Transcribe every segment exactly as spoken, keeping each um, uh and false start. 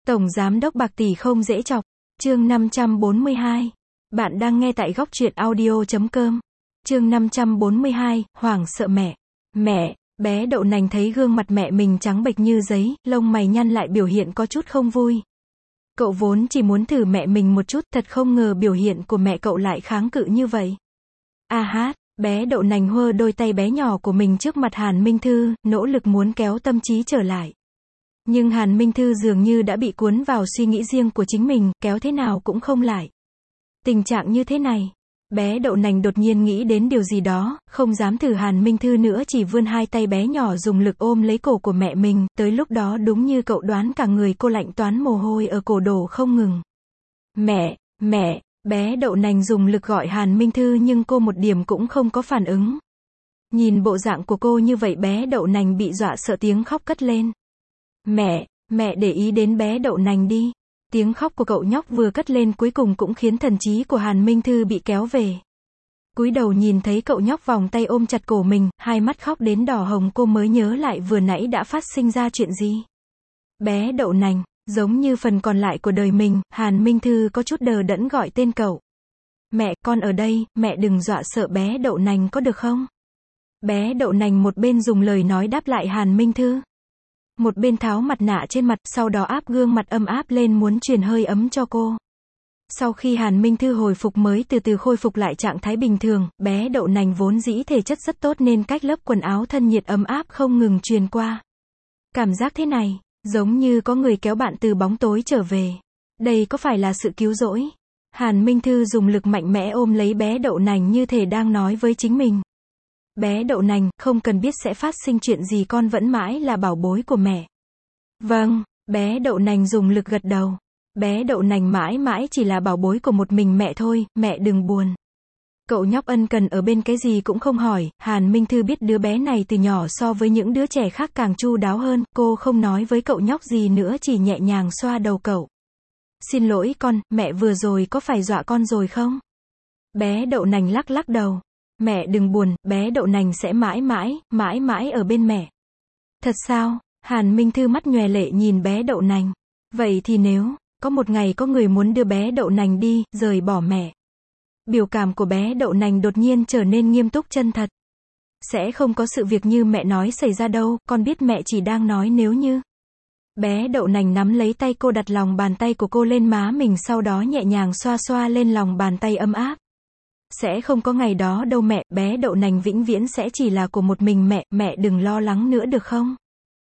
Tổng giám đốc bạc tỷ không dễ chọc. Chương năm trăm bốn mươi hai. Bạn đang nghe tại góc truyện audio chấm com. Chương năm trăm bốn mươi hai, hoảng sợ mẹ. Mẹ, bé đậu nành thấy gương mặt mẹ mình trắng bệch như giấy, lông mày nhăn lại biểu hiện có chút không vui. Cậu vốn chỉ muốn thử mẹ mình một chút, thật không ngờ biểu hiện của mẹ cậu lại kháng cự như vậy. A hát, bé đậu nành hơ đôi tay bé nhỏ của mình trước mặt Hàn Minh Thư, nỗ lực muốn kéo tâm trí trở lại. Nhưng Hàn Minh Thư dường như đã bị cuốn vào suy nghĩ riêng của chính mình, kéo thế nào cũng không lại. Tình trạng như thế này, bé đậu nành đột nhiên nghĩ đến điều gì đó, không dám thử Hàn Minh Thư nữa, chỉ vươn hai tay bé nhỏ dùng lực ôm lấy cổ của mẹ mình, tới lúc đó đúng như cậu đoán, cả người cô lạnh toán, mồ hôi ở cổ đổ không ngừng. Mẹ, mẹ, bé đậu nành dùng lực gọi Hàn Minh Thư nhưng cô một điểm cũng không có phản ứng. Nhìn bộ dạng của cô như vậy, bé đậu nành bị dọa sợ, tiếng khóc cất lên. Mẹ, mẹ để ý đến bé đậu nành đi. Tiếng khóc của cậu nhóc vừa cất lên cuối cùng cũng khiến thần trí của Hàn Minh Thư bị kéo về. Cúi đầu nhìn thấy cậu nhóc vòng tay ôm chặt cổ mình, hai mắt khóc đến đỏ hồng, cô mới nhớ lại vừa nãy đã phát sinh ra chuyện gì. Bé đậu nành, giống như phần còn lại của đời mình, Hàn Minh Thư có chút đờ đẫn gọi tên cậu. Mẹ, con ở đây, mẹ đừng dọa sợ bé đậu nành có được không? Bé đậu nành một bên dùng lời nói đáp lại Hàn Minh Thư, một bên tháo mặt nạ trên mặt, sau đó áp gương mặt âm áp lên muốn truyền hơi ấm cho cô. Sau khi Hàn Minh Thư hồi phục mới từ từ khôi phục lại trạng thái bình thường, bé đậu nành vốn dĩ thể chất rất tốt nên cách lớp quần áo thân nhiệt ấm áp không ngừng truyền qua. Cảm giác thế này, giống như có người kéo bạn từ bóng tối trở về. Đây có phải là sự cứu rỗi? Hàn Minh Thư dùng lực mạnh mẽ ôm lấy bé đậu nành như thể đang nói với chính mình. Bé đậu nành, không cần biết sẽ phát sinh chuyện gì, con vẫn mãi là bảo bối của mẹ. Vâng, bé đậu nành dùng lực gật đầu. Bé đậu nành mãi mãi chỉ là bảo bối của một mình mẹ thôi, mẹ đừng buồn. Cậu nhóc ân cần ở bên, cái gì cũng không hỏi. Hàn Minh Thư biết đứa bé này từ nhỏ so với những đứa trẻ khác càng chu đáo hơn, cô không nói với cậu nhóc gì nữa, chỉ nhẹ nhàng xoa đầu cậu. Xin lỗi con, mẹ vừa rồi có phải dọa con rồi không? Bé đậu nành lắc lắc đầu. Mẹ đừng buồn, bé đậu nành sẽ mãi mãi, mãi mãi ở bên mẹ. Thật sao? Hàn Minh Thư mắt nhòe lệ nhìn bé đậu nành. Vậy thì nếu có một ngày có người muốn đưa bé đậu nành đi, rời bỏ mẹ. Biểu cảm của bé đậu nành đột nhiên trở nên nghiêm túc chân thật. Sẽ không có sự việc như mẹ nói xảy ra đâu, con biết mẹ chỉ đang nói nếu như. Bé đậu nành nắm lấy tay cô, đặt lòng bàn tay của cô lên má mình, sau đó nhẹ nhàng xoa xoa lên lòng bàn tay ấm áp. Sẽ không có ngày đó đâu mẹ, bé đậu nành vĩnh viễn sẽ chỉ là của một mình mẹ, mẹ đừng lo lắng nữa được không?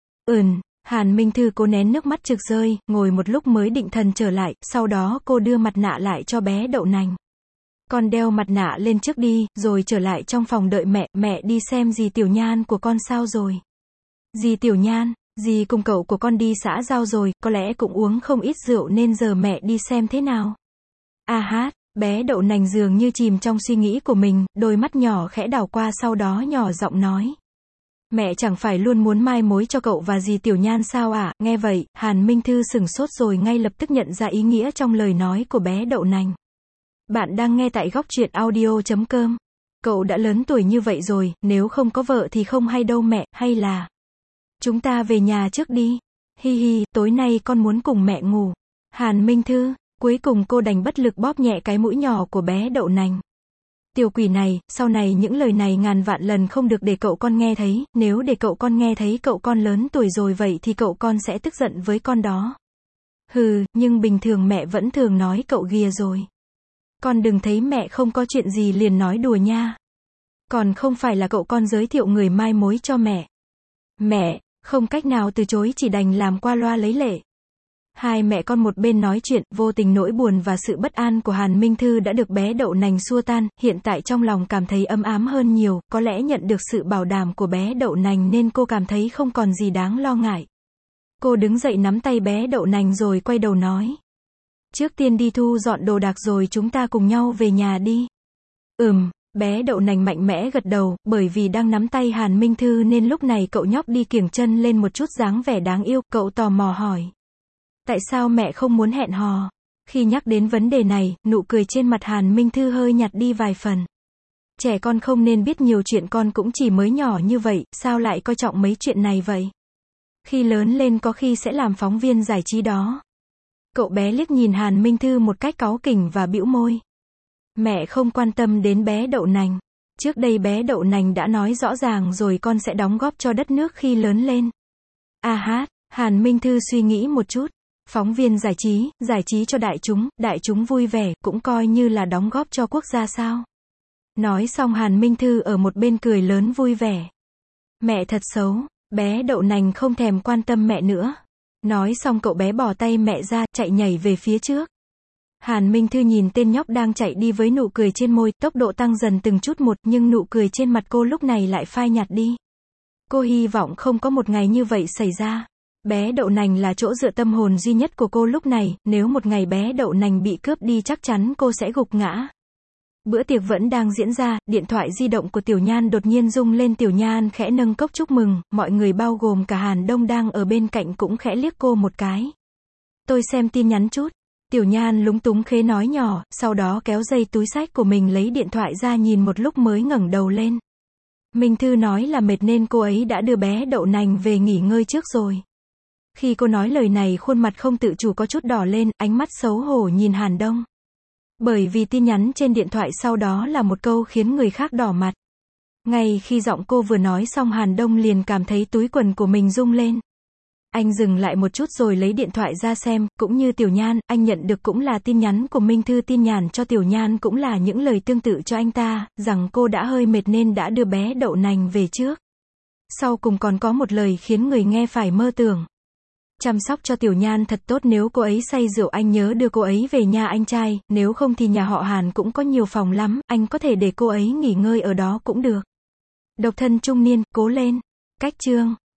Ừm, Hàn Minh Thư cố nén nước mắt trực rơi, ngồi một lúc mới định thần trở lại, sau đó cô đưa mặt nạ lại cho bé đậu nành. Con đeo mặt nạ lên trước đi, rồi trở lại trong phòng đợi mẹ, mẹ đi xem dì Tiểu Nhan của con sao rồi. Dì Tiểu Nhan, dì cùng cậu của con đi xã giao rồi, có lẽ cũng uống không ít rượu nên giờ mẹ đi xem thế nào. A hát. Bé đậu nành dường như chìm trong suy nghĩ của mình, đôi mắt nhỏ khẽ đảo qua, sau đó nhỏ giọng nói. Mẹ chẳng phải luôn muốn mai mối cho cậu và dì Tiểu Nhan sao ạ? À? Nghe vậy, Hàn Minh Thư sửng sốt rồi ngay lập tức nhận ra ý nghĩa trong lời nói của bé đậu nành. Bạn đang nghe tại góc truyện audio chấm com. Cậu đã lớn tuổi như vậy rồi, nếu không có vợ thì không hay đâu mẹ, hay là chúng ta về nhà trước đi. Hi hi, tối nay con muốn cùng mẹ ngủ. Hàn Minh Thư. Cuối cùng cô đành bất lực bóp nhẹ cái mũi nhỏ của bé đậu nành. Tiểu quỷ này, sau này những lời này ngàn vạn lần không được để cậu con nghe thấy, nếu để cậu con nghe thấy cậu con lớn tuổi rồi vậy thì cậu con sẽ tức giận với con đó. Hừ, nhưng bình thường mẹ vẫn thường nói cậu ghìa rồi. Con đừng thấy mẹ không có chuyện gì liền nói đùa nha. Còn không phải là cậu con giới thiệu người mai mối cho mẹ. Mẹ, không cách nào từ chối, chỉ đành làm qua loa lấy lệ. Hai mẹ con một bên nói chuyện, vô tình nỗi buồn và sự bất an của Hàn Minh Thư đã được bé đậu nành xua tan, hiện tại trong lòng cảm thấy ấm ám hơn nhiều, có lẽ nhận được sự bảo đảm của bé đậu nành nên cô cảm thấy không còn gì đáng lo ngại. Cô đứng dậy nắm tay bé đậu nành rồi quay đầu nói. Trước tiên đi thu dọn đồ đạc rồi chúng ta cùng nhau về nhà đi. Ừm, bé đậu nành mạnh mẽ gật đầu, bởi vì đang nắm tay Hàn Minh Thư nên lúc này cậu nhóc đi kiểng chân lên một chút dáng vẻ đáng yêu, cậu tò mò hỏi. Tại sao mẹ không muốn hẹn hò? Khi nhắc đến vấn đề này, nụ cười trên mặt Hàn Minh Thư hơi nhạt đi vài phần. Trẻ con không nên biết nhiều chuyện, con cũng chỉ mới nhỏ như vậy, sao lại coi trọng mấy chuyện này vậy? Khi lớn lên có khi sẽ làm phóng viên giải trí đó. Cậu bé liếc nhìn Hàn Minh Thư một cách cáu kỉnh và bĩu môi. Mẹ không quan tâm đến bé đậu nành. Trước đây bé đậu nành đã nói rõ ràng rồi con sẽ đóng góp cho đất nước khi lớn lên. A hát, Hàn Minh Thư suy nghĩ một chút. Phóng viên giải trí, giải trí cho đại chúng, đại chúng vui vẻ, cũng coi như là đóng góp cho quốc gia sao. Nói xong Hàn Minh Thư ở một bên cười lớn vui vẻ. Mẹ thật xấu, bé đậu nành không thèm quan tâm mẹ nữa. Nói xong cậu bé bỏ tay mẹ ra, chạy nhảy về phía trước. Hàn Minh Thư nhìn tên nhóc đang chạy đi với nụ cười trên môi, tốc độ tăng dần từng chút một, nhưng nụ cười trên mặt cô lúc này lại phai nhạt đi. Cô hy vọng không có một ngày như vậy xảy ra. Bé đậu nành là chỗ dựa tâm hồn duy nhất của cô lúc này, nếu một ngày bé đậu nành bị cướp đi chắc chắn cô sẽ gục ngã. Bữa tiệc vẫn đang diễn ra, điện thoại di động của Tiểu Nhan đột nhiên rung lên. Tiểu Nhan khẽ nâng cốc chúc mừng, mọi người bao gồm cả Hàn Đông đang ở bên cạnh cũng khẽ liếc cô một cái. Tôi xem tin nhắn chút. Tiểu Nhan lúng túng khẽ nói nhỏ, sau đó kéo dây túi xách của mình lấy điện thoại ra nhìn một lúc mới ngẩng đầu lên. Minh Thư nói là mệt nên cô ấy đã đưa bé đậu nành về nghỉ ngơi trước rồi. Khi cô nói lời này khuôn mặt không tự chủ có chút đỏ lên, ánh mắt xấu hổ nhìn Hàn Đông. Bởi vì tin nhắn trên điện thoại sau đó là một câu khiến người khác đỏ mặt. Ngay khi giọng cô vừa nói xong Hàn Đông liền cảm thấy túi quần của mình rung lên. Anh dừng lại một chút rồi lấy điện thoại ra xem, cũng như Tiểu Nhan, anh nhận được cũng là tin nhắn của Minh Thư. Tin nhắn cho Tiểu Nhan cũng là những lời tương tự cho anh ta, rằng cô đã hơi mệt nên đã đưa bé đậu nành về trước. Sau cùng còn có một lời khiến người nghe phải mơ tưởng. Chăm sóc cho Tiểu Nhan thật tốt, nếu cô ấy say rượu anh nhớ đưa cô ấy về nhà anh trai, nếu không thì nhà họ Hàn cũng có nhiều phòng lắm, anh có thể để cô ấy nghỉ ngơi ở đó cũng được. Độc thân trung niên, cố lên. Cách chương